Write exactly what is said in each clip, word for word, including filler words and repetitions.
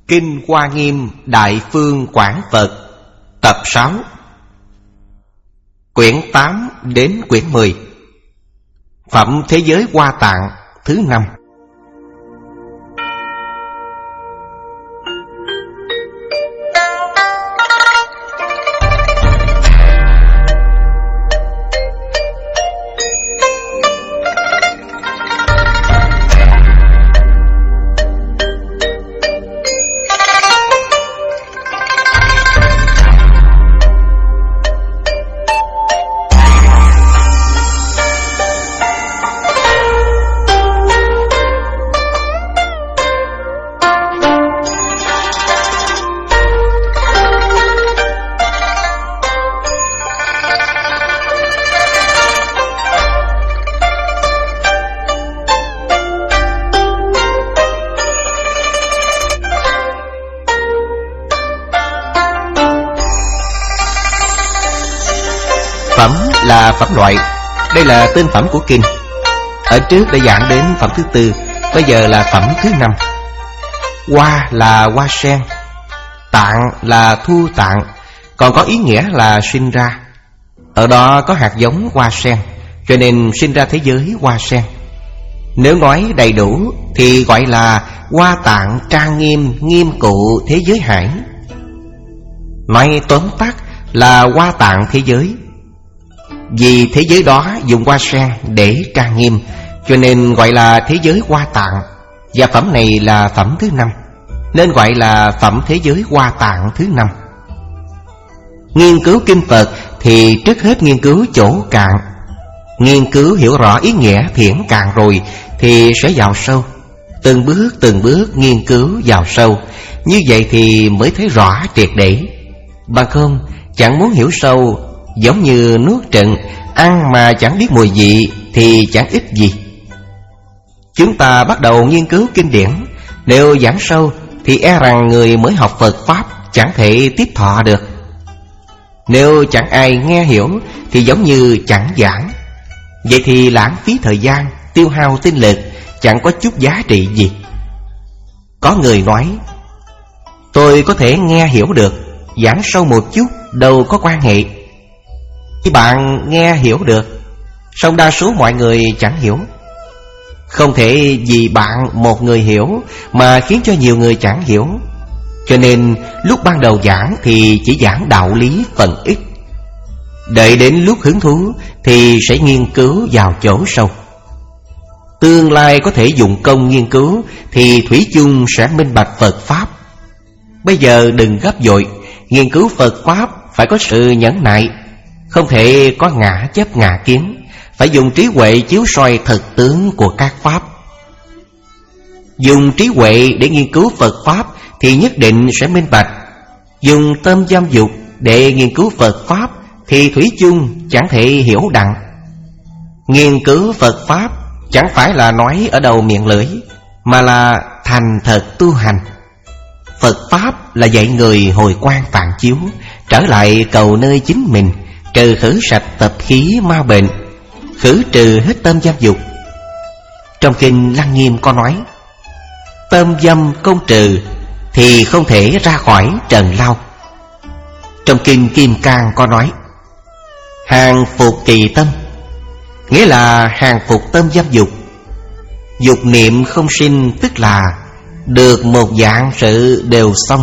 Kinh Hoa Nghiêm Đại Phương Quảng Phật Tập sáu, Quyển tám đến quyển mười. Phẩm Thế Giới Hoa Tạng thứ năm. Phẩm là phẩm loại. Đây là tên phẩm của kinh. Ở trước đã giảng đến phẩm thứ tư, bây giờ là phẩm thứ năm. Hoa là hoa sen, tạng là thu tạng, còn có ý nghĩa là sinh ra. Ở đó có hạt giống hoa sen, cho nên sinh ra thế giới hoa sen. Nếu nói đầy đủ thì gọi là hoa tạng trang nghiêm nghiêm cụ thế giới hải. Nói tóm tắt là hoa tạng thế giới. Vì thế giới đó dùng hoa sen để trang nghiêm, cho nên gọi là thế giới hoa tạng. Và phẩm này là phẩm thứ năm, nên gọi là phẩm thế giới hoa tạng thứ năm. Nghiên cứu kinh Phật thì trước hết nghiên cứu chỗ cạn. Nghiên cứu hiểu rõ ý nghĩa thiển cạn rồi thì sẽ vào sâu. Từng bước từng bước nghiên cứu vào sâu, như vậy thì mới thấy rõ triệt để. Bằng không chẳng muốn hiểu sâu, giống như nuốt trừng, ăn mà chẳng biết mùi vị thì chẳng ích gì. Chúng ta bắt đầu nghiên cứu kinh điển, nếu giảng sâu thì e rằng người mới học Phật Pháp chẳng thể tiếp thọ được. Nếu chẳng ai nghe hiểu thì giống như chẳng giảng. Vậy thì lãng phí thời gian, tiêu hao tinh lực, chẳng có chút giá trị gì. Có người nói: tôi có thể nghe hiểu được, giảng sâu một chút đâu có quan hệ. Khi bạn nghe hiểu được, song đa số mọi người chẳng hiểu. Không thể vì bạn một người hiểu mà khiến cho nhiều người chẳng hiểu. Cho nên lúc ban đầu giảng thì chỉ giảng đạo lý phần ít. Đợi đến lúc hứng thú thì sẽ nghiên cứu vào chỗ sâu. Tương lai có thể dùng công nghiên cứu thì thủy chung sẽ minh bạch Phật Pháp. Bây giờ đừng gấp vội, nghiên cứu Phật Pháp phải có sự nhẫn nại. Không thể có ngã chấp ngã kiến, phải dùng trí huệ chiếu soi thực tướng của các Pháp. Dùng trí huệ để nghiên cứu Phật Pháp thì nhất định sẽ minh bạch. Dùng tâm dâm dục để nghiên cứu Phật Pháp thì thủy chung chẳng thể hiểu đặng. Nghiên cứu Phật Pháp chẳng phải là nói ở đầu miệng lưỡi, mà là thành thật tu hành. Phật Pháp là dạy người hồi quang phản chiếu, trở lại cầu nơi chính mình, trừ khử sạch tập khí ma bệnh, khử trừ hết tâm dâm dục. Trong kinh Lăng Nghiêm có nói: tâm dâm không trừ thì không thể ra khỏi trần lao. Trong kinh Kim Cang có nói: hàng phục kỳ tâm, nghĩa là hàng phục tâm dâm dục. Dục niệm không sinh, tức là được một dạng sự đều xong.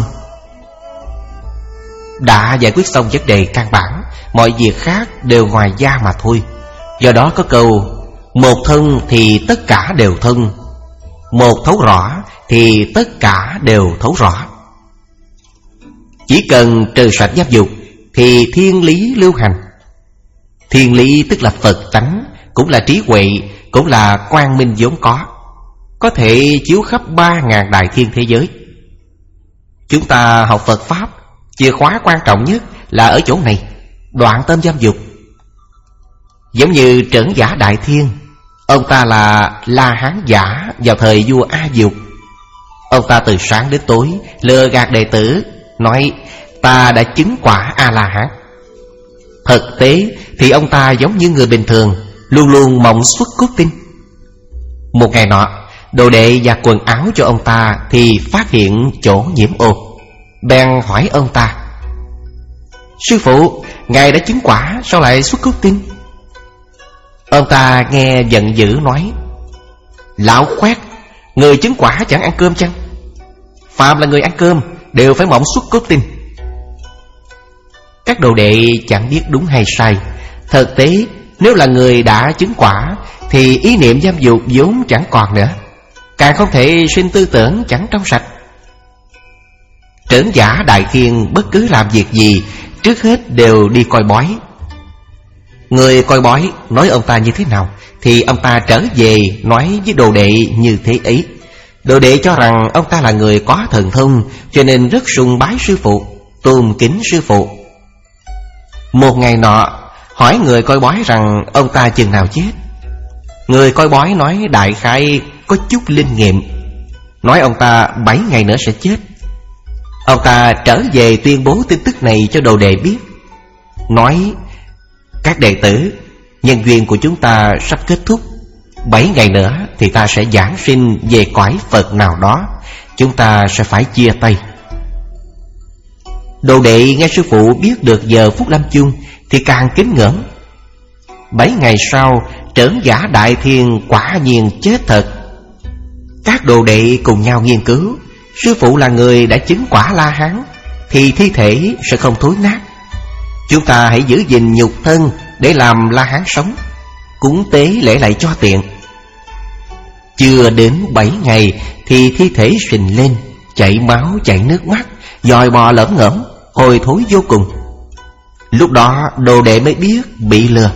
Đã giải quyết xong vấn đề căn bản, mọi việc khác đều ngoài da mà thôi. Do đó có câu: một thân thì tất cả đều thân, một thấu rõ thì tất cả đều thấu rõ. Chỉ cần trừ sạch giáp dục thì thiên lý lưu hành. Thiên lý tức là Phật tánh, cũng là trí huệ, cũng là quang minh vốn có, có thể chiếu khắp ba ngàn đại thiên thế giới. Chúng ta học Phật Pháp, chìa khóa quan trọng nhất là ở chỗ này, đoạn tâm dâm dục. Giống như Trấn Giả Đại Thiên, ông ta là La Hán giả vào thời vua A Dục. Ông ta từ sáng đến tối lừa gạt đệ tử, nói ta đã chứng quả A-la-hán. Thực tế thì ông ta giống như người bình thường, luôn luôn mộng xuất cốt tinh. Một ngày nọ, Đồ đệ giặt quần áo cho ông ta thì phát hiện chỗ nhiễm ô, bèn hỏi ông ta: Sư phụ, ngài đã chứng quả, sao lại xuất cốt tinh? Ông ta nghe giận dữ nói: Lão khoét, người chứng quả chẳng ăn cơm chăng? Phạm là người ăn cơm đều phải mộng xuất cốt tinh. Các đồ đệ chẳng biết đúng hay sai. Thực tế, nếu là người đã chứng quả thì ý niệm dâm dục vốn chẳng còn nữa, càng không thể sinh tư tưởng chẳng trong sạch. Trưởng giả Đại Thiên bất cứ làm việc gì, trước hết đều đi coi bói. Người coi bói nói ông ta như thế nào thì ông ta trở về nói với đồ đệ như thế ấy. Đồ đệ cho rằng ông ta là người có thần thông, cho nên rất sùng bái sư phụ, tôn kính sư phụ. Một ngày nọ, hỏi người coi bói rằng ông ta chừng nào chết. Người coi bói nói đại khái có chút linh nghiệm, nói ông ta bảy ngày nữa sẽ chết. Ông ta trở về tuyên bố tin tức này cho đồ đệ biết, nói: Các đệ tử, nhân duyên của chúng ta sắp kết thúc. Bảy ngày nữa thì ta sẽ giảng sinh về cõi Phật nào đó, chúng ta sẽ phải chia tay. Đồ đệ nghe sư phụ biết được giờ phút lâm chung thì càng kính ngưỡng. Bảy ngày sau, trưởng giả Đại Thiên quả nhiên chết thật. Các đồ đệ cùng nhau nghiên cứu, sư phụ là người đã chứng quả La Hán thì thi thể sẽ không thối nát. Chúng ta hãy giữ gìn nhục thân để làm La Hán sống, cúng tế lễ lại cho tiện. Chưa đến bảy ngày thì thi thể sình lên, chảy máu chảy nước mắt, dòi bò lởm ngởm, hôi thối vô cùng. Lúc đó đồ đệ mới biết bị lừa.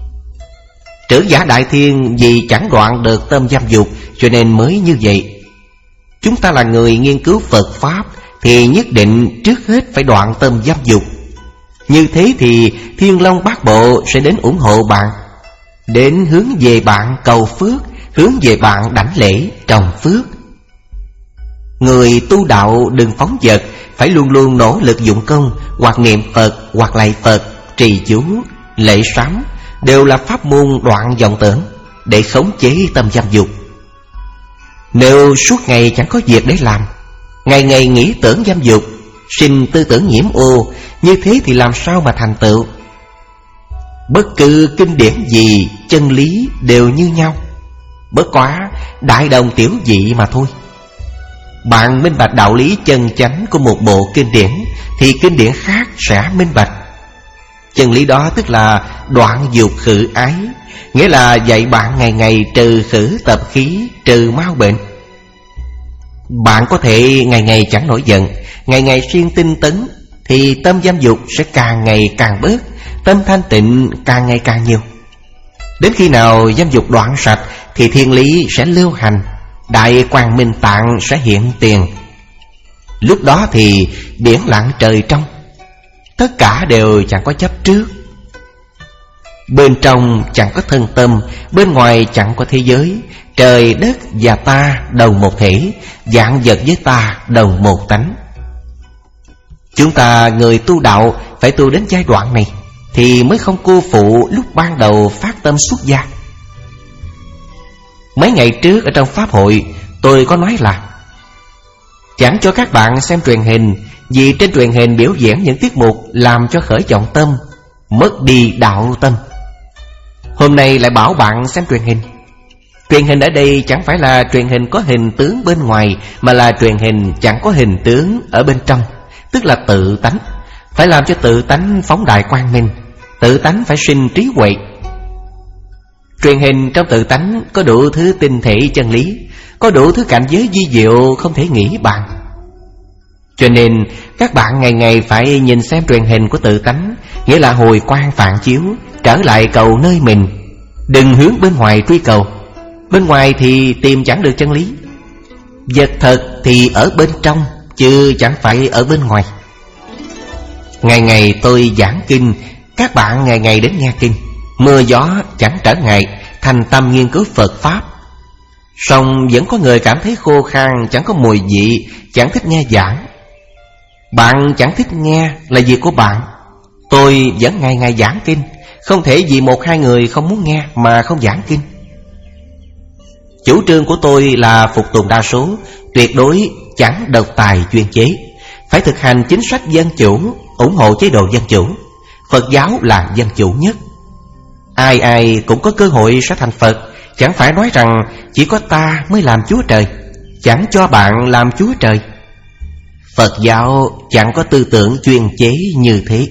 Trưởng giả Đại Thiên vì chẳng đoạn được tâm dâm dục cho nên mới như vậy. Chúng ta là người nghiên cứu Phật Pháp thì nhất định trước hết phải đoạn tâm dâm dục. Như thế thì Thiên Long Bát Bộ sẽ đến ủng hộ bạn, đến hướng về bạn cầu phước, hướng về bạn đảnh lễ trồng phước. Người tu đạo đừng phóng dật, phải luôn luôn nỗ lực dụng công, hoặc niệm Phật, hoặc lạy Phật, trì chú, lễ sám, đều là pháp môn đoạn vọng tưởng để khống chế tâm dâm dục. Nếu suốt ngày chẳng có việc để làm, ngày ngày nghĩ tưởng dâm dục, sinh tư tưởng nhiễm ô, như thế thì làm sao mà thành tựu? Bất cứ kinh điển gì, chân lý đều như nhau, bất quá đại đồng tiểu dị mà thôi. Bạn minh bạch đạo lý chân chánh của một bộ kinh điển thì kinh điển khác sẽ minh bạch. Chân lý đó tức là đoạn dục khử ái, nghĩa là dạy bạn ngày ngày trừ khử tập khí, trừ mau bệnh. Bạn có thể ngày ngày chẳng nổi giận, ngày ngày siêng tinh tấn, thì tâm dâm dục sẽ càng ngày càng bớt, tâm thanh tịnh càng ngày càng nhiều. Đến khi nào dâm dục đoạn sạch thì thiên lý sẽ lưu hành, đại quang minh tạng sẽ hiện tiền. Lúc đó thì biển lặng trời trong, tất cả đều chẳng có chấp trước. Bên trong chẳng có thân tâm, bên ngoài chẳng có thế giới. Trời đất và ta đồng một thể, vạn vật với ta đồng một tánh. Chúng ta người tu đạo phải tu đến giai đoạn này thì mới không cô phụ lúc ban đầu phát tâm xuất gia. Mấy ngày trước ở trong pháp hội, tôi có nói là chẳng cho các bạn xem truyền hình, vì trên truyền hình biểu diễn những tiết mục làm cho khởi vọng tâm, mất đi đạo tâm. Hôm nay lại bảo bạn xem truyền hình. Truyền hình ở đây chẳng phải là truyền hình có hình tướng bên ngoài, mà là truyền hình chẳng có hình tướng ở bên trong, tức là tự tánh. Phải làm cho tự tánh phóng đại quang minh, tự tánh phải sinh trí huệ. Truyền hình trong tự tánh có đủ thứ tinh thể chân lý, có đủ thứ cảnh giới vi diệu không thể nghĩ bàn. Cho nên các bạn ngày ngày phải nhìn xem truyền hình của tự tánh, nghĩa là hồi quang phản chiếu, trở lại cầu nơi mình. Đừng hướng bên ngoài truy cầu, bên ngoài thì tìm chẳng được chân lý. Vật thật thì ở bên trong, chứ chẳng phải ở bên ngoài. Ngày ngày tôi giảng kinh, các bạn ngày ngày đến nghe kinh. Mưa gió chẳng trở ngại, thành tâm nghiên cứu Phật Pháp. Song vẫn có người cảm thấy khô khan, chẳng có mùi vị, chẳng thích nghe giảng. Bạn chẳng thích nghe là việc của bạn. Tôi vẫn ngày ngày giảng kinh, không thể vì một hai người không muốn nghe mà không giảng kinh. Chủ trương của tôi là phục tùng đa số, tuyệt đối chẳng độc tài chuyên chế, phải thực hành chính sách dân chủ, ủng hộ chế độ dân chủ. Phật giáo là dân chủ nhất. Ai ai cũng có cơ hội sẽ thành Phật, chẳng phải nói rằng chỉ có ta mới làm Chúa Trời, chẳng cho bạn làm Chúa Trời. Phật giáo chẳng có tư tưởng chuyên chế như thế.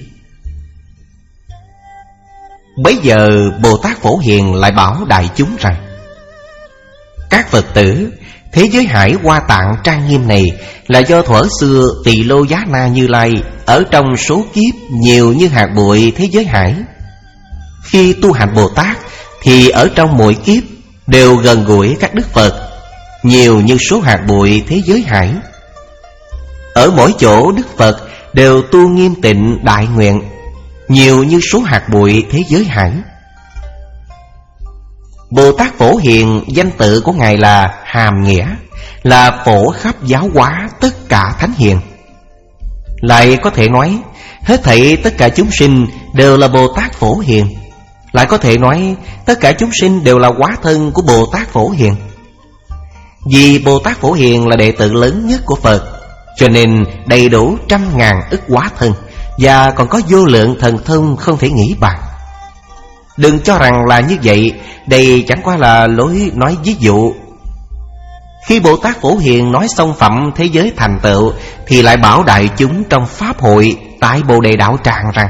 Bấy giờ Bồ Tát Phổ Hiền lại bảo đại chúng rằng: các Phật tử, thế giới hải Hoa Tạng trang nghiêm này là do thuở xưa Tỳ Lô Giá Na Như Lai ở trong số kiếp nhiều như hạt bụi thế giới hải. Khi tu hành Bồ Tát thì ở trong mỗi kiếp đều gần gũi các Đức Phật, nhiều như số hạt bụi thế giới hải. Ở mỗi chỗ Đức Phật đều tu nghiêm tịnh đại nguyện, nhiều như số hạt bụi thế giới hải. Bồ Tát Phổ Hiền danh tự của Ngài là hàm nghĩa, là phổ khắp giáo hóa tất cả thánh hiền. Lại có thể nói hết thảy tất cả chúng sinh đều là Bồ Tát Phổ Hiền. Lại có thể nói tất cả chúng sinh đều là hóa thân của Bồ Tát Phổ Hiền. Vì Bồ Tát Phổ Hiền là đệ tử lớn nhất của Phật, cho nên đầy đủ trăm ngàn ức hóa thân, và còn có vô lượng thần thông không thể nghĩ bàn. Đừng cho rằng là như vậy, đây chẳng qua là lối nói ví dụ. Khi Bồ Tát Phổ Hiền nói xong phẩm thế giới thành tựu, thì lại bảo đại chúng trong Pháp hội tại Bồ Đề Đạo Tràng rằng: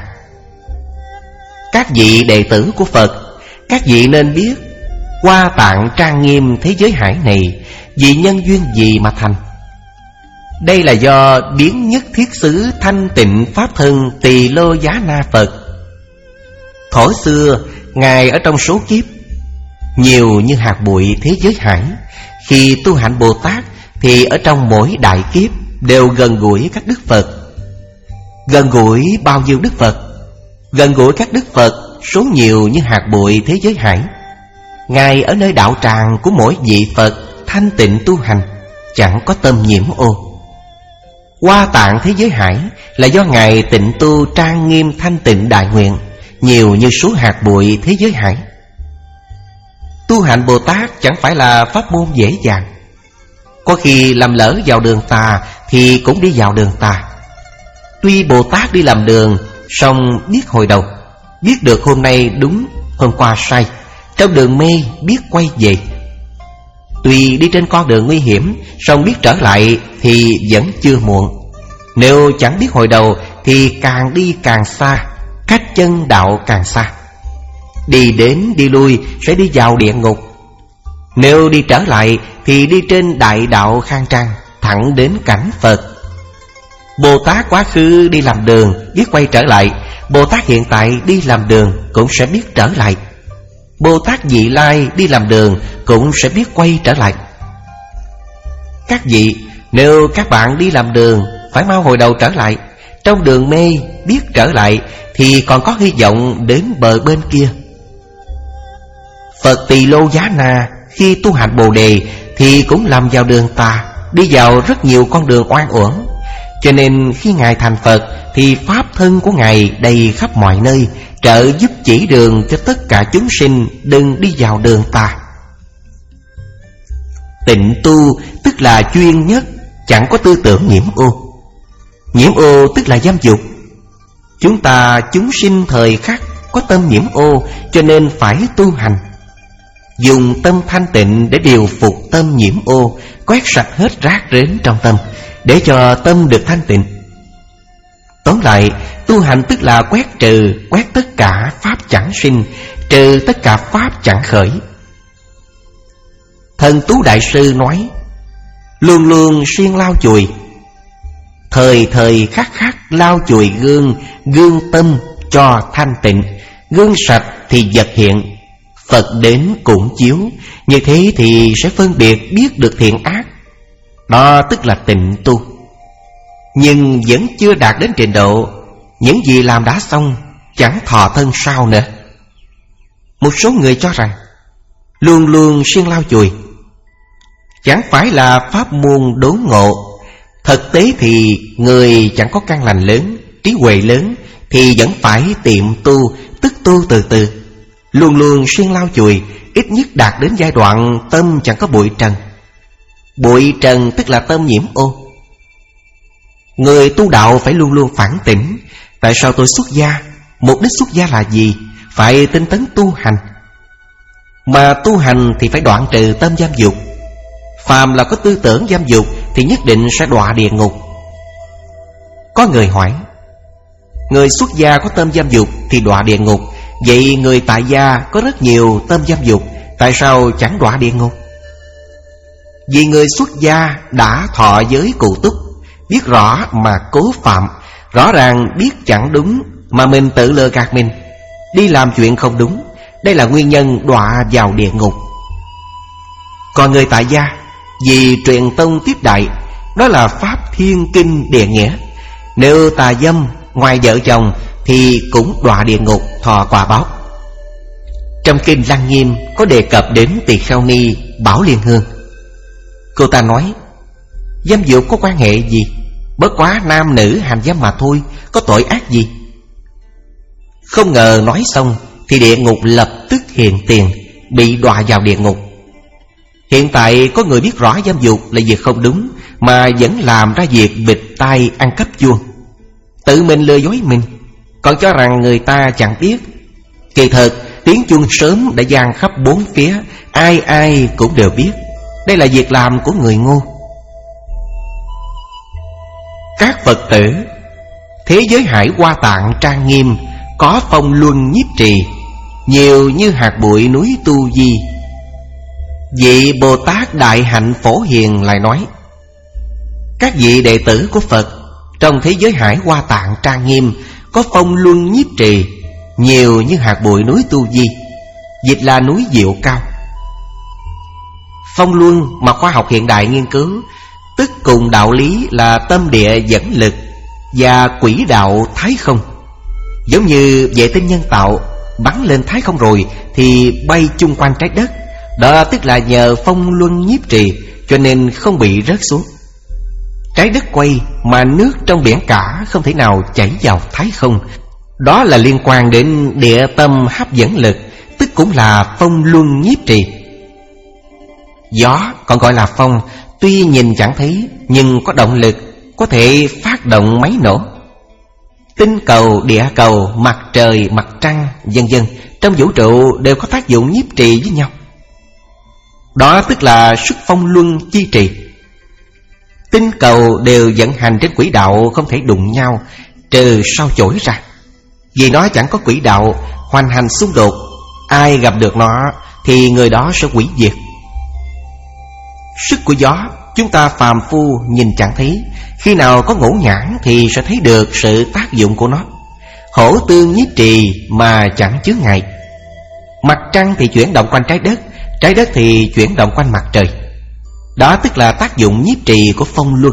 các vị đệ tử của Phật, các vị nên biết Hoa Tạng trang nghiêm thế giới hải này vì nhân duyên gì mà thành. Đây là do biến nhất thiết xứ thanh tịnh Pháp thân Tỳ Lô Giá Na Phật. Thuở xưa Ngài ở trong số kiếp nhiều như hạt bụi thế giới hải. Khi tu hạnh Bồ Tát thì ở trong mỗi đại kiếp đều gần gũi các Đức Phật. Gần gũi bao nhiêu Đức Phật? Gần gũi các Đức Phật số nhiều như hạt bụi thế giới hải. Ngài ở nơi đạo tràng của mỗi vị Phật thanh tịnh tu hành, chẳng có tâm nhiễm ô. Hoa Tạng thế giới hải là do Ngài tịnh tu trang nghiêm thanh tịnh đại nguyện, nhiều như số hạt bụi thế giới hải. Tu hạnh Bồ Tát chẳng phải là pháp môn dễ dàng. Có khi làm lỡ vào đường tà thì cũng đi vào đường tà. Tuy Bồ Tát đi làm đường, song biết hồi đầu, biết được hôm nay đúng, hôm qua sai, trong đường mê biết quay về. Tuy đi trên con đường nguy hiểm, song biết trở lại thì vẫn chưa muộn. Nếu chẳng biết hồi đầu thì càng đi càng xa, cách chân đạo càng xa. Đi đến đi lui sẽ đi vào địa ngục. Nếu đi trở lại thì đi trên đại đạo khang trang, thẳng đến cảnh Phật. Bồ Tát quá khứ đi làm đường biết quay trở lại, Bồ Tát hiện tại đi làm đường cũng sẽ biết trở lại. Bồ Tát vị lai đi làm đường cũng sẽ biết quay trở lại. Các vị, nếu các bạn đi làm đường phải mau hồi đầu trở lại, trong đường mê biết trở lại thì còn có hy vọng đến bờ bên kia. Phật Tỳ Lô Giá Na khi tu hành Bồ Đề thì cũng lầm vào đường tà, đi vào rất nhiều con đường oan uổng. Cho nên khi Ngài thành Phật thì pháp thân của Ngài đầy khắp mọi nơi, trợ giúp chỉ đường cho tất cả chúng sinh đừng đi vào đường tà. Tịnh tu tức là chuyên nhất, chẳng có tư tưởng nhiễm ô. Nhiễm ô tức là dâm dục. Chúng ta chúng sinh thời khắc có tâm nhiễm ô, cho nên phải tu hành. Dùng tâm thanh tịnh để điều phục tâm nhiễm ô, quét sạch hết rác rến trong tâm, để cho tâm được thanh tịnh. Tóm lại, tu hành tức là quét trừ, quét tất cả pháp chẳng sinh, trừ tất cả pháp chẳng khởi. Thần Tú Đại Sư nói: luôn luôn siêng lau chùi, thời thời khắc khắc lau chùi gương, gương tâm cho thanh tịnh. Gương sạch thì vật hiện, Phật đến cũng chiếu. Như thế thì sẽ phân biệt biết được thiện ác. Đó tức là tịnh tu. Nhưng vẫn chưa đạt đến trình độ những gì làm đã xong chẳng thọ thân sau nữa. Một số người cho rằng luôn luôn siêng lau chùi chẳng phải là pháp môn đốn ngộ. Thực tế thì người chẳng có căn lành lớn, trí huệ lớn thì vẫn phải tiệm tu, tức tu từ từ. luôn luôn siêng lau chùi, ít nhất đạt đến giai đoạn tâm chẳng có bụi trần. Bụi trần tức là tâm nhiễm ô. Người tu đạo phải luôn luôn phản tỉnh, tại sao tôi xuất gia? Mục đích xuất gia là gì? Phải tinh tấn tu hành. Mà tu hành thì phải đoạn trừ tâm giam dục. Phàm là có tư tưởng giam dục thì nhất định sẽ đọa địa ngục. Có người hỏi, người xuất gia có tâm giam dục thì đọa địa ngục, vậy người tại gia có rất nhiều tâm giam dục, tại sao chẳng đọa địa ngục? Vì người xuất gia đã thọ giới cụ túc, biết rõ mà cố phạm, rõ ràng biết chẳng đúng mà mình tự lừa gạt mình, đi làm chuyện không đúng. Đây là nguyên nhân đọa vào địa ngục. Còn người tại gia vì truyền tông tiếp đại, đó là pháp thiên kinh địa nghĩa. Nếu tà dâm ngoài vợ chồng thì cũng đọa địa ngục thọ quả báo. Trong kinh Lăng Nghiêm có đề cập đến Tỳ Kheo Ni Bảo Liên Hương. Cô ta nói, dâm dục có quan hệ gì? Bất quá nam nữ hành dâm mà thôi, có tội ác gì? Không ngờ nói xong thì địa ngục lập tức hiện tiền, bị đọa vào địa ngục. Hiện tại có người biết rõ dâm dục là việc không đúng mà vẫn làm ra việc bịt tai ăn cắp chuông, tự mình lừa dối mình, còn cho rằng người ta chẳng biết. Kỳ thực tiếng chuông sớm đã vang khắp bốn phía, ai ai cũng đều biết. Đây là việc làm của người ngu. Các Phật tử, thế giới hải Hoa Tạng trang nghiêm, có phong luân nhiếp trì, nhiều như hạt bụi núi Tu Di. Vị Bồ Tát Đại Hạnh Phổ Hiền lại nói, các vị đệ tử của Phật trong thế giới hải Hoa Tạng trang nghiêm, có phong luân nhiếp trì, nhiều như hạt bụi núi Tu Di, dịch là núi Diệu Cao. Phong luân mà khoa học hiện đại nghiên cứu, tức cùng đạo lý là tâm địa dẫn lực và quỹ đạo thái không. Giống như vệ tinh nhân tạo bắn lên thái không rồi thì bay chung quanh trái đất. Đó tức là nhờ phong luân nhiếp trì cho nên không bị rớt xuống. Trái đất quay mà nước trong biển cả không thể nào chảy vào thái không. Đó là liên quan đến địa tâm hấp dẫn lực, tức cũng là phong luân nhiếp trì. Gió còn gọi là phong, tuy nhìn chẳng thấy nhưng có động lực, có thể phát động máy nổ. Tinh cầu, địa cầu, mặt trời, mặt trăng, vân vân trong vũ trụ đều có tác dụng nhiếp trì với nhau. Đó tức là sức phong luân chi trì. Tinh cầu đều vận hành trên quỹ đạo không thể đụng nhau, trừ sao chổi ra. Vì nó chẳng có quỹ đạo, hoành hành xung đột, ai gặp được nó thì người đó sẽ hủy diệt. Sức của gió chúng ta phàm phu nhìn chẳng thấy, khi nào có ngũ nhãn thì sẽ thấy được sự tác dụng của nó. Hổ tương nhiếp trì mà chẳng chướng ngại. Mặt trăng thì chuyển động quanh trái đất, trái đất thì chuyển động quanh mặt trời. Đó tức là tác dụng nhiếp trì của phong luân.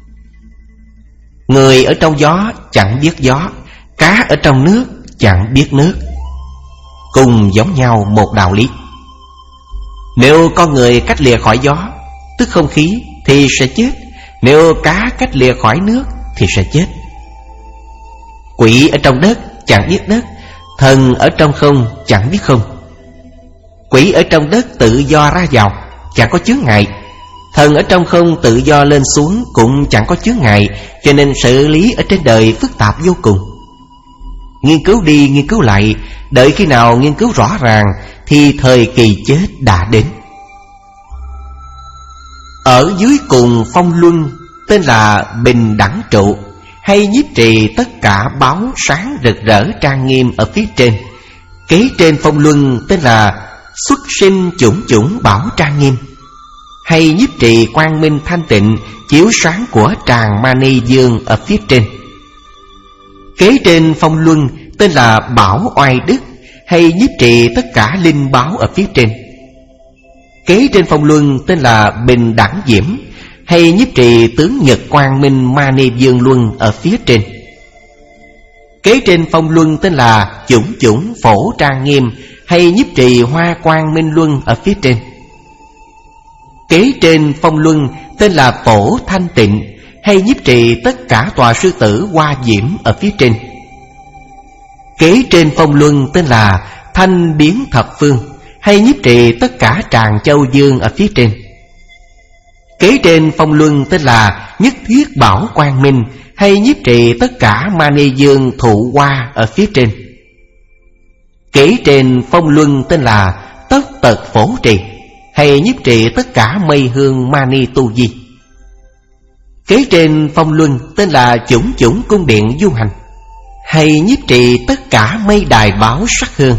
Người ở trong gió chẳng biết gió, cá ở trong nước chẳng biết nước, cùng giống nhau một đạo lý. Nếu con người cách lìa khỏi gió, tức không khí, thì sẽ chết. Nếu cá cách lìa khỏi nước thì sẽ chết. Quỷ ở trong đất chẳng biết đất, thần ở trong không chẳng biết không. Quỷ ở trong đất tự do ra vào, chẳng có chướng ngại. Thần ở trong không tự do lên xuống cũng chẳng có chướng ngại. Cho nên xử lý ở trên đời phức tạp vô cùng. Nghiên cứu đi nghiên cứu lại, đợi khi nào nghiên cứu rõ ràng thì thời kỳ chết đã đến. Ở dưới cùng phong luân tên là bình đẳng trụ, hay nhiếp trì tất cả báo sáng rực rỡ trang nghiêm ở phía trên. Kế trên phong luân tên là xuất sinh chủng chủng bảo trang nghiêm, hay nhiếp trì quang minh thanh tịnh chiếu sáng của tràng mani dương ở phía trên. Kế trên phong luân tên là bảo oai đức, hay nhiếp trì tất cả linh báo ở phía trên. Kế trên phong luân tên là bình đẳng diễm, hay nhiếp trì tướng nhật quang minh mani dương luân ở phía trên. Kế trên phong luân tên là chủng chủng phổ trang nghiêm, hay nhiếp trì hoa quang minh luân ở phía trên. Kế trên phong luân tên là phổ thanh tịnh, hay nhiếp trì tất cả tòa sư tử hoa diễm ở phía trên. Kế trên phong luân tên là thanh biến thập phương, hay nhiếp trì tất cả tràng châu dương ở phía trên. Kế trên phong luân tên là nhất thiết bảo quang minh, hay nhiếp trì tất cả mani dương thụ hoa ở phía trên. Kế trên phong luân tên là tất tật phổ trì, hay nhiếp trì tất cả mây hương mani tu di. Kế trên phong luân tên là chủng chủng cung điện du hành, hay nhiếp trì tất cả mây đài báo sắc hương.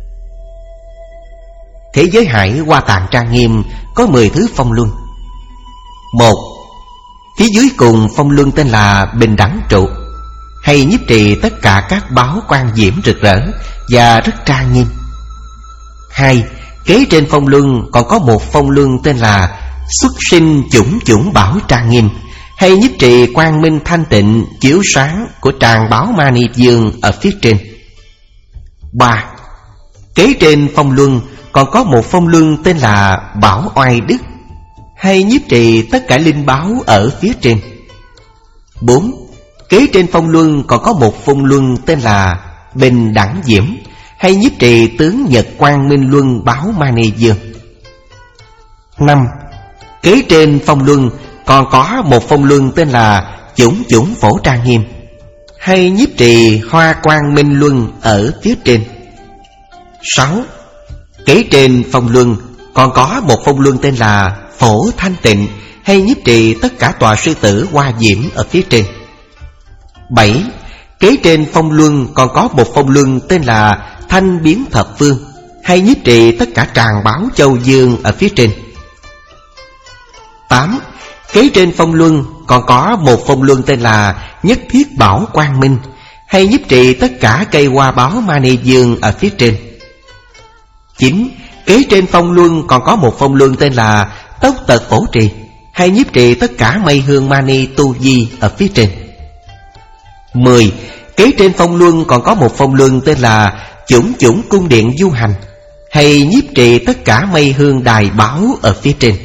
Thế giới hải Hoa Tạng trang nghiêm có mười thứ phong luân. Một, phía dưới cùng phong luân tên là bình đẳng trụ, hay nhiếp trì tất cả các báo quang diễm rực rỡ và rất trang nghiêm. Hai, kế trên phong luân còn có một phong luân tên là xuất sinh chủng chủng bảo trang nghiêm, hay nhiếp trì quang minh thanh tịnh chiếu sáng của tràng báo mani dương ở phía trên. Ba, kế trên phong luân còn có một phong luân tên là bảo oai đức, hay nhiếp trì tất cả linh báo ở phía trên. Bốn, kế trên phong luân còn có một phong luân tên là bình đẳng diễm, hay nhiếp trì tướng nhật quang minh luân báo mani dương. Năm, kế trên phong luân còn có một phong luân tên là chủng chủng phổ trang nghiêm, hay nhiếp trì hoa quang minh luân ở phía trên. Sáu, kế trên phong luân còn có một phong luân tên là phổ thanh tịnh, hay nhiếp trì tất cả tòa sư tử hoa diễm ở phía trên. Bảy, kế trên phong luân còn có một phong luân tên là thanh biến thập phương, hay nhiếp trì tất cả tràng báo châu dương ở phía trên. Tám, kế trên phong luân còn có một phong luân tên là nhất thiết bảo quang minh, hay nhiếp trì tất cả cây hoa báo mani dương ở phía trên. Chín, kế trên phong luân còn có một phong luân tên là tốc tật phổ trì, hay nhiếp trì tất cả mây hương mani tu di ở phía trên. Mười, kế trên phong luân còn có một phong luân tên là chủng chủng cung điện du hành, hay nhiếp trì tất cả mây hương đài báo ở phía trên.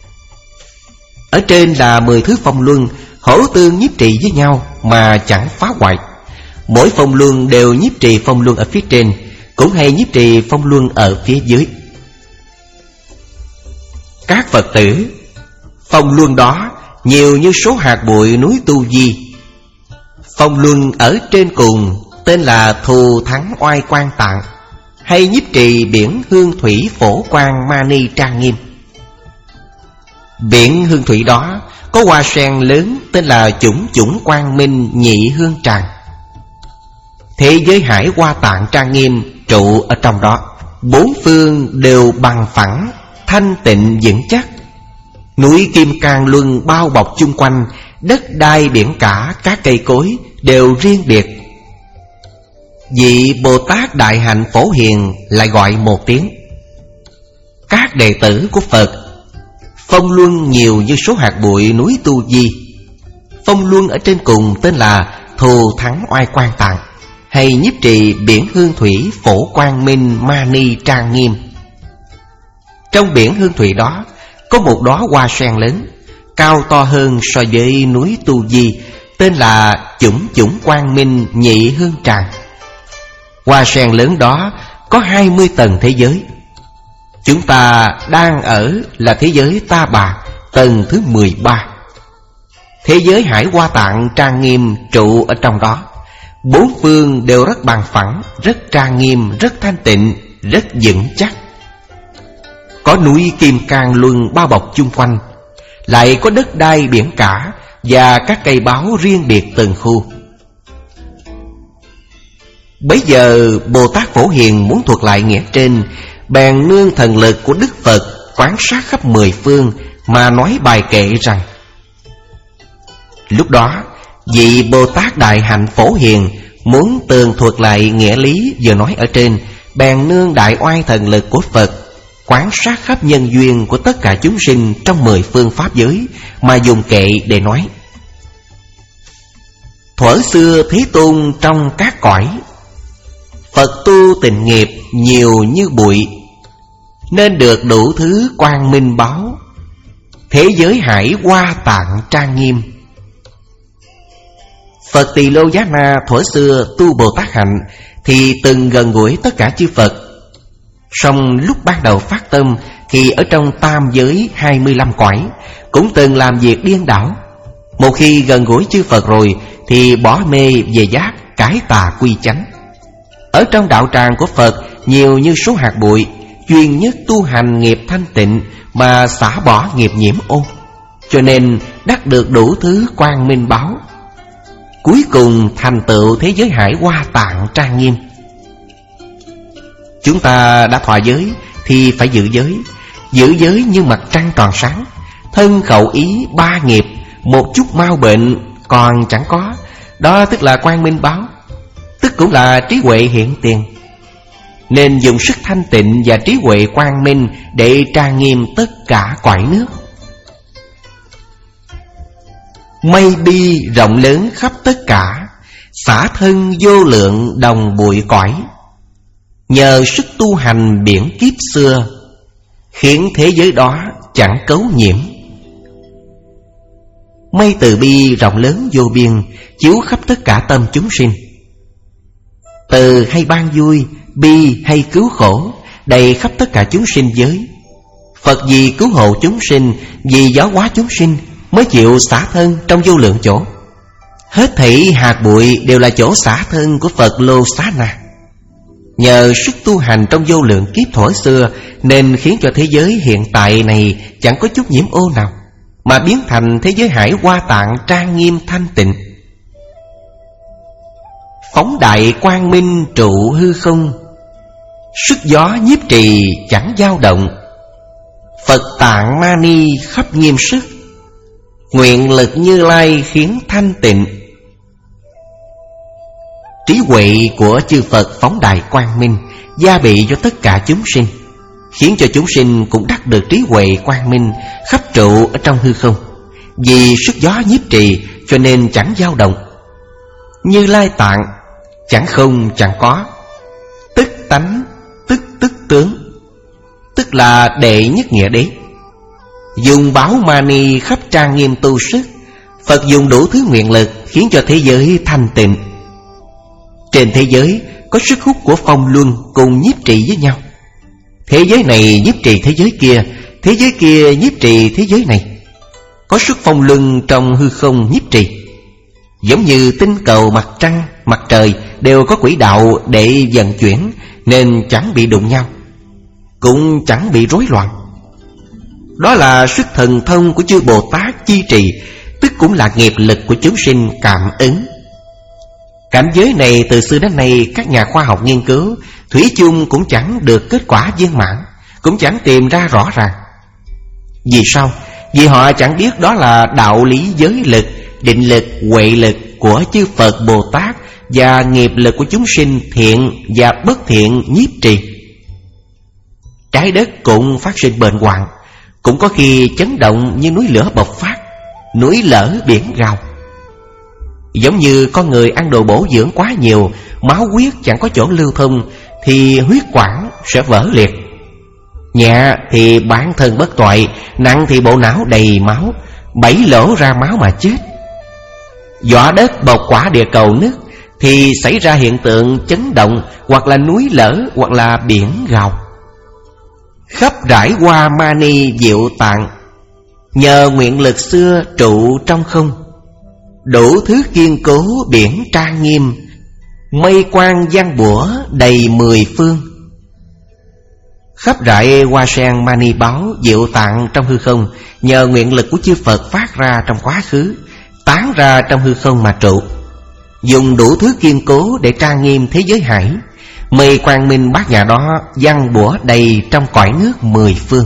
Ở trên là mười thứ phong luân hỗ tương nhiếp trì với nhau mà chẳng phá hoại. Mỗi phong luân đều nhiếp trì phong luân ở phía trên, cũng hay nhiếp trì phong luân ở phía dưới. Các Phật tử, phong luân đó nhiều như số hạt bụi núi Tu Di. Phong luân ở trên cùng tên là thù thắng oai quan tạng, hay nhiếp trì biển hương thủy phổ quang mani trang nghiêm. Biển hương thủy đó có hoa sen lớn tên là chủng chủng quang minh nhị hương tràng. Thế giới hải Hoa Tạng trang nghiêm trụ ở trong đó, bốn phương đều bằng phẳng, thanh tịnh vững chắc. Núi Kim Cang Luân bao bọc chung quanh, đất đai biển cả các cây cối đều riêng biệt. Vị Bồ Tát Đại Hạnh Phổ Hiền lại gọi một tiếng. Các đệ tử của Phật, phong luân nhiều như số hạt bụi núi Tu Di. Phong luân ở trên cùng tên là thù thắng oai quan tạng, hay nhiếp trì biển hương thủy phổ quang minh mani trang nghiêm. Trong biển hương thủy đó có một đóa hoa sen lớn, cao to hơn so với núi Tu Di, tên là chủng chủng quang minh nhị hương tràng. Hoa sen lớn đó có hai mươi tầng thế giới. Chúng ta đang ở là thế giới Ta Bà, tầng thứ mười ba. Thế giới hải Hoa Tạng trang nghiêm trụ ở trong đó. Bốn phương đều rất bằng phẳng, rất trang nghiêm, rất thanh tịnh, rất vững chắc. Có núi Kim Cang Luân bao bọc chung quanh, lại có đất đai biển cả và các cây báo riêng biệt từng khu. Bấy giờ Bồ Tát Phổ Hiền muốn thuật lại nghĩa trên, bèn nương thần lực của Đức Phật quán sát khắp mười phương mà nói bài kệ rằng: lúc đó vị Bồ Tát Đại Hạnh Phổ Hiền muốn tường thuật lại nghĩa lý vừa nói ở trên, bèn nương đại oai thần lực của Phật quán sát khắp nhân duyên của tất cả chúng sinh trong mười phương pháp giới mà dùng kệ để nói: thuở xưa Thế Tôn trong các cõi, Phật tu tình nghiệp nhiều như bụi, nên được đủ thứ quang minh báo. Thế giới hải Hoa Tạng trang nghiêm. Phật Tỳ Lô Giá Na thuở xưa tu Bồ Tát hạnh thì từng gần gũi tất cả chư Phật, Song lúc ban đầu phát tâm thì ở trong tam giới hai mươi lăm cõi cũng từng làm việc điên đảo. Một khi gần gũi chư Phật rồi thì bỏ mê về giác, cải tà quy chánh. Ở trong đạo tràng của Phật nhiều như số hạt bụi, chuyên nhất tu hành nghiệp thanh tịnh mà xả bỏ nghiệp nhiễm ô, cho nên đắc được đủ thứ quang minh báo, cuối cùng thành tựu thế giới hải hoa tạng trang nghiêm. Chúng ta đã thọ giới thì phải giữ giới. Giữ giới như mặt trăng tròn sáng, thân khẩu ý ba nghiệp, một chút mau bệnh còn chẳng có. Đó tức là quang minh báo, tức cũng là trí huệ hiện tiền. Nên dùng sức thanh tịnh và trí huệ quang minh để trang nghiêm tất cả cõi nước. Mây bi rộng lớn khắp tất cả, xả thân vô lượng đồng bụi cõi. Nhờ sức tu hành biển kiếp xưa, khiến thế giới đó chẳng cấu nhiễm. Mây từ bi rộng lớn vô biên, chiếu khắp tất cả tâm chúng sinh. Từ hay ban vui, bi hay cứu khổ, đầy khắp tất cả chúng sinh giới. Phật vì cứu hộ chúng sinh, vì giáo hóa chúng sinh, mới chịu xả thân trong vô lượng chỗ. Hết thảy hạt bụi đều là chỗ xả thân của Phật Lô Xá Na. Nhờ sức tu hành trong vô lượng kiếp thuở xưa, nên khiến cho thế giới hiện tại này chẳng có chút nhiễm ô nào, mà biến thành thế giới hải hoa tạng trang nghiêm thanh tịnh. Phóng đại quang minh trụ hư không, sức gió nhiếp trì chẳng dao động. Phật tạng mani khắp nghiêm sức, nguyện lực Như Lai khiến thanh tịnh. Trí huệ của chư Phật phóng đại quang minh, gia bị cho tất cả chúng sinh, khiến cho chúng sinh cũng đắc được trí huệ quang minh khắp trụ ở trong hư không. Vì sức gió nhiếp trì cho nên chẳng dao động. Như Lai tạng chẳng không chẳng có, tức tánh tức tức tướng, tức là đệ nhất nghĩa đế. Dùng báo mani khắp trang nghiêm tu sức, Phật dùng đủ thứ nguyện lực khiến cho thế giới thanh tịnh. Trên thế giới có sức hút của phong luân cùng nhiếp trì với nhau. Thế giới này nhiếp trì thế giới kia, thế giới kia nhiếp trì thế giới này. Có sức phong luân trong hư không nhiếp trì. Giống như tinh cầu, mặt trăng, mặt trời đều có quỹ đạo để vận chuyển, nên chẳng bị đụng nhau, cũng chẳng bị rối loạn. Đó là sức thần thông của chư Bồ Tát chi trì, tức cũng là nghiệp lực của chúng sinh cảm ứng. Cảnh giới này từ xưa đến nay các nhà khoa học nghiên cứu, thủy chung cũng chẳng được kết quả viên mãn, cũng chẳng tìm ra rõ ràng. Vì sao? Vì họ chẳng biết đó là đạo lý giới lực, định lực, huệ lực của chư Phật Bồ Tát và nghiệp lực của chúng sinh thiện và bất thiện nhiếp trì. Trái đất cũng phát sinh bệnh hoạn, cũng có khi chấn động như núi lửa bộc phát, núi lở biển gào. Giống như con người ăn đồ bổ dưỡng quá nhiều, máu huyết chẳng có chỗ lưu thông, thì huyết quản sẽ vỡ liệt. Nhẹ thì bản thân bất toại, nặng thì bộ não đầy máu, bảy lỗ ra máu mà chết. Dọa đất bộc quả địa cầu nứt, thì xảy ra hiện tượng chấn động, hoặc là núi lở, hoặc là biển gào. Khắp rải hoa mani diệu tạng, nhờ nguyện lực xưa trụ trong không. Đủ thứ kiên cố biển trang nghiêm, mây quang giăng bủa đầy mười phương. Khắp rải hoa sen mani báo diệu tạng trong hư không, nhờ nguyện lực của chư Phật phát ra trong quá khứ, tán ra trong hư không mà trụ. Dùng đủ thứ kiên cố để trang nghiêm thế giới hải. Mây quang minh bát nhã đó giăng bủa đầy trong cõi nước mười phương.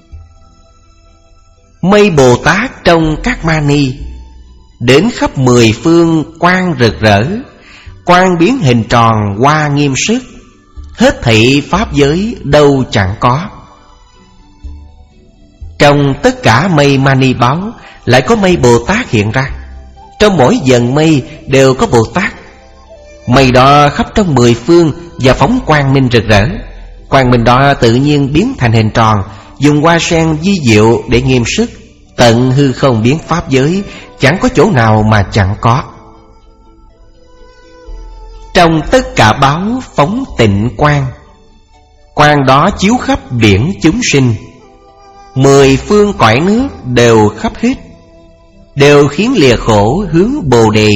Mây Bồ Tát trong các mani, đến khắp mười phương quang rực rỡ, quang biến hình tròn hoa nghiêm sức, hết thảy pháp giới đâu chẳng có. Trong tất cả mây mani báo lại có mây Bồ Tát hiện ra. Trong mỗi dần mây đều có Bồ Tát. Mây đó khắp trong mười phương và phóng quang minh rực rỡ. Quang minh đó tự nhiên biến thành hình tròn, dùng hoa sen vi diệu để nghiêm sức. Tận hư không biến pháp giới, chẳng có chỗ nào mà chẳng có. Trong tất cả báo phóng tịnh quang, Quang đó chiếu khắp biển chúng sinh, mười phương cõi nước đều khắp hết, đều khiến lìa khổ hướng Bồ Đề.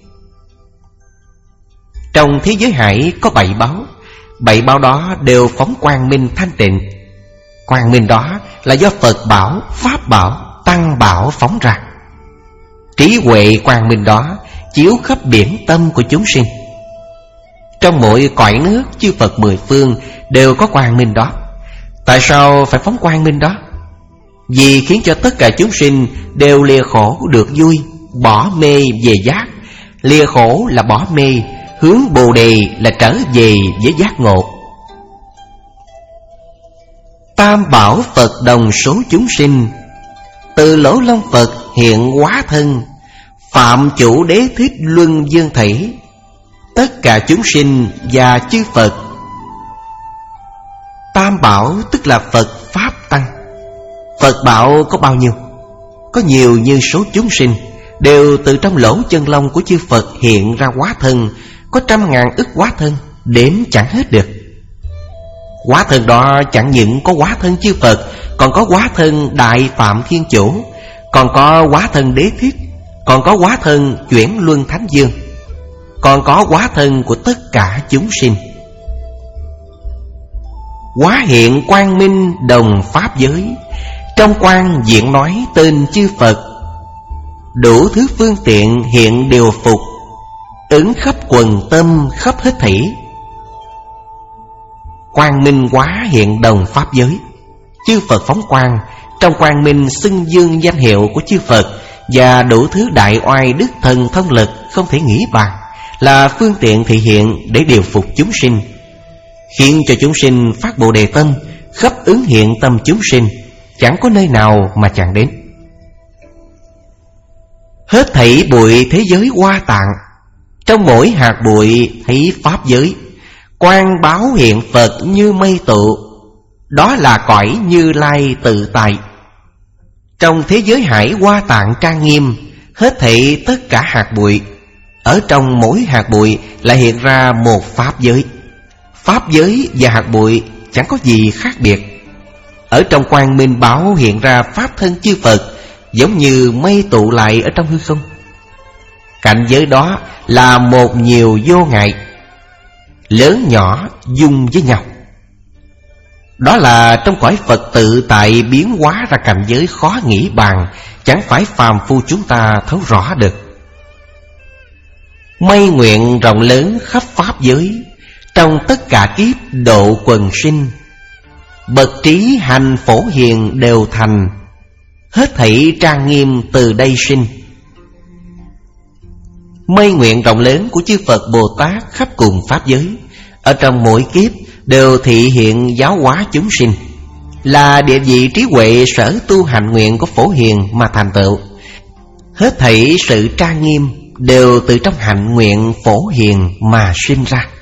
Trong thế giới hải có bảy báo, bảy báo đó đều phóng quang minh thanh tịnh. Quang minh đó là do Phật bảo, Pháp bảo, Tăng bảo phóng ra. Trí huệ quang minh đó chiếu khắp biển tâm của chúng sinh. Trong mỗi cõi nước, chư Phật mười phương đều có quang minh đó. Tại sao phải phóng quang minh đó? Vì khiến cho tất cả chúng sinh đều lìa khổ được vui, bỏ mê về giác. Lìa khổ là bỏ mê, hướng Bồ Đề là trở về với giác ngộ. Tam bảo Phật đồng số chúng sinh, từ lỗ long Phật hiện hóa thân, phạm chủ đế thích luân dương thể, tất cả chúng sinh và chư Phật. Tam bảo tức là Phật Pháp Tăng. Phật bảo có bao nhiêu? Có nhiều như số chúng sinh, đều từ trong lỗ chân lông của chư Phật hiện ra hóa thân. Có trăm ngàn ức hóa thân, đếm chẳng hết được. Hóa thân đó chẳng những có hóa thân chư Phật, còn có hóa thân Đại Phạm Thiên Chủ, còn có hóa thân Đế Thích, còn có hóa thân Chuyển Luân Thánh Dương, còn có hóa thân của tất cả chúng sinh. Hóa hiện quang minh đồng pháp giới, trong quang diện nói tên chư Phật. Đủ thứ phương tiện hiện điều phục, ứng khắp quần tâm khắp hết thảy. Quang minh hóa hiện đồng pháp giới, chư Phật phóng quang. Trong quang minh xưng dương danh hiệu của chư Phật, và đủ thứ đại oai đức thần thông lực không thể nghĩ bàn, là phương tiện thể hiện để điều phục chúng sinh, khiến cho chúng sinh phát Bồ Đề tâm, khắp ứng hiện tâm chúng sinh, chẳng có nơi nào mà chẳng đến. Hết thảy bụi thế giới Hoa Tạng, trong mỗi hạt bụi thấy pháp giới. Quang báo hiện Phật như mây tụ, đó là cõi Như Lai tự tại. Trong thế giới hải Hoa Tạng trang nghiêm, hết thảy tất cả hạt bụi, ở trong mỗi hạt bụi lại hiện ra một pháp giới. Pháp giới và hạt bụi chẳng có gì khác biệt. Ở trong quang minh báo hiện ra pháp thân chư Phật, giống như mây tụ lại ở trong hư không. Cảnh giới đó là một nhiều vô ngại, lớn nhỏ dung với nhau. Đó là trong cõi Phật tự tại biến hóa ra cảnh giới khó nghĩ bàn, chẳng phải phàm phu chúng ta thấu rõ được. Mây nguyện rộng lớn khắp pháp giới, trong tất cả kiếp độ quần sinh. Bậc trí hành phổ hiền đều thành, hết thảy trang nghiêm từ đây sinh. Mây nguyện rộng lớn của chư Phật Bồ Tát khắp cùng pháp giới, ở trong mỗi kiếp đều thị hiện giáo hóa chúng sinh, là địa vị trí huệ sở tu hành nguyện của phổ hiền mà thành tựu. Hết thảy sự trang nghiêm đều từ trong hạnh nguyện phổ hiền mà sinh ra.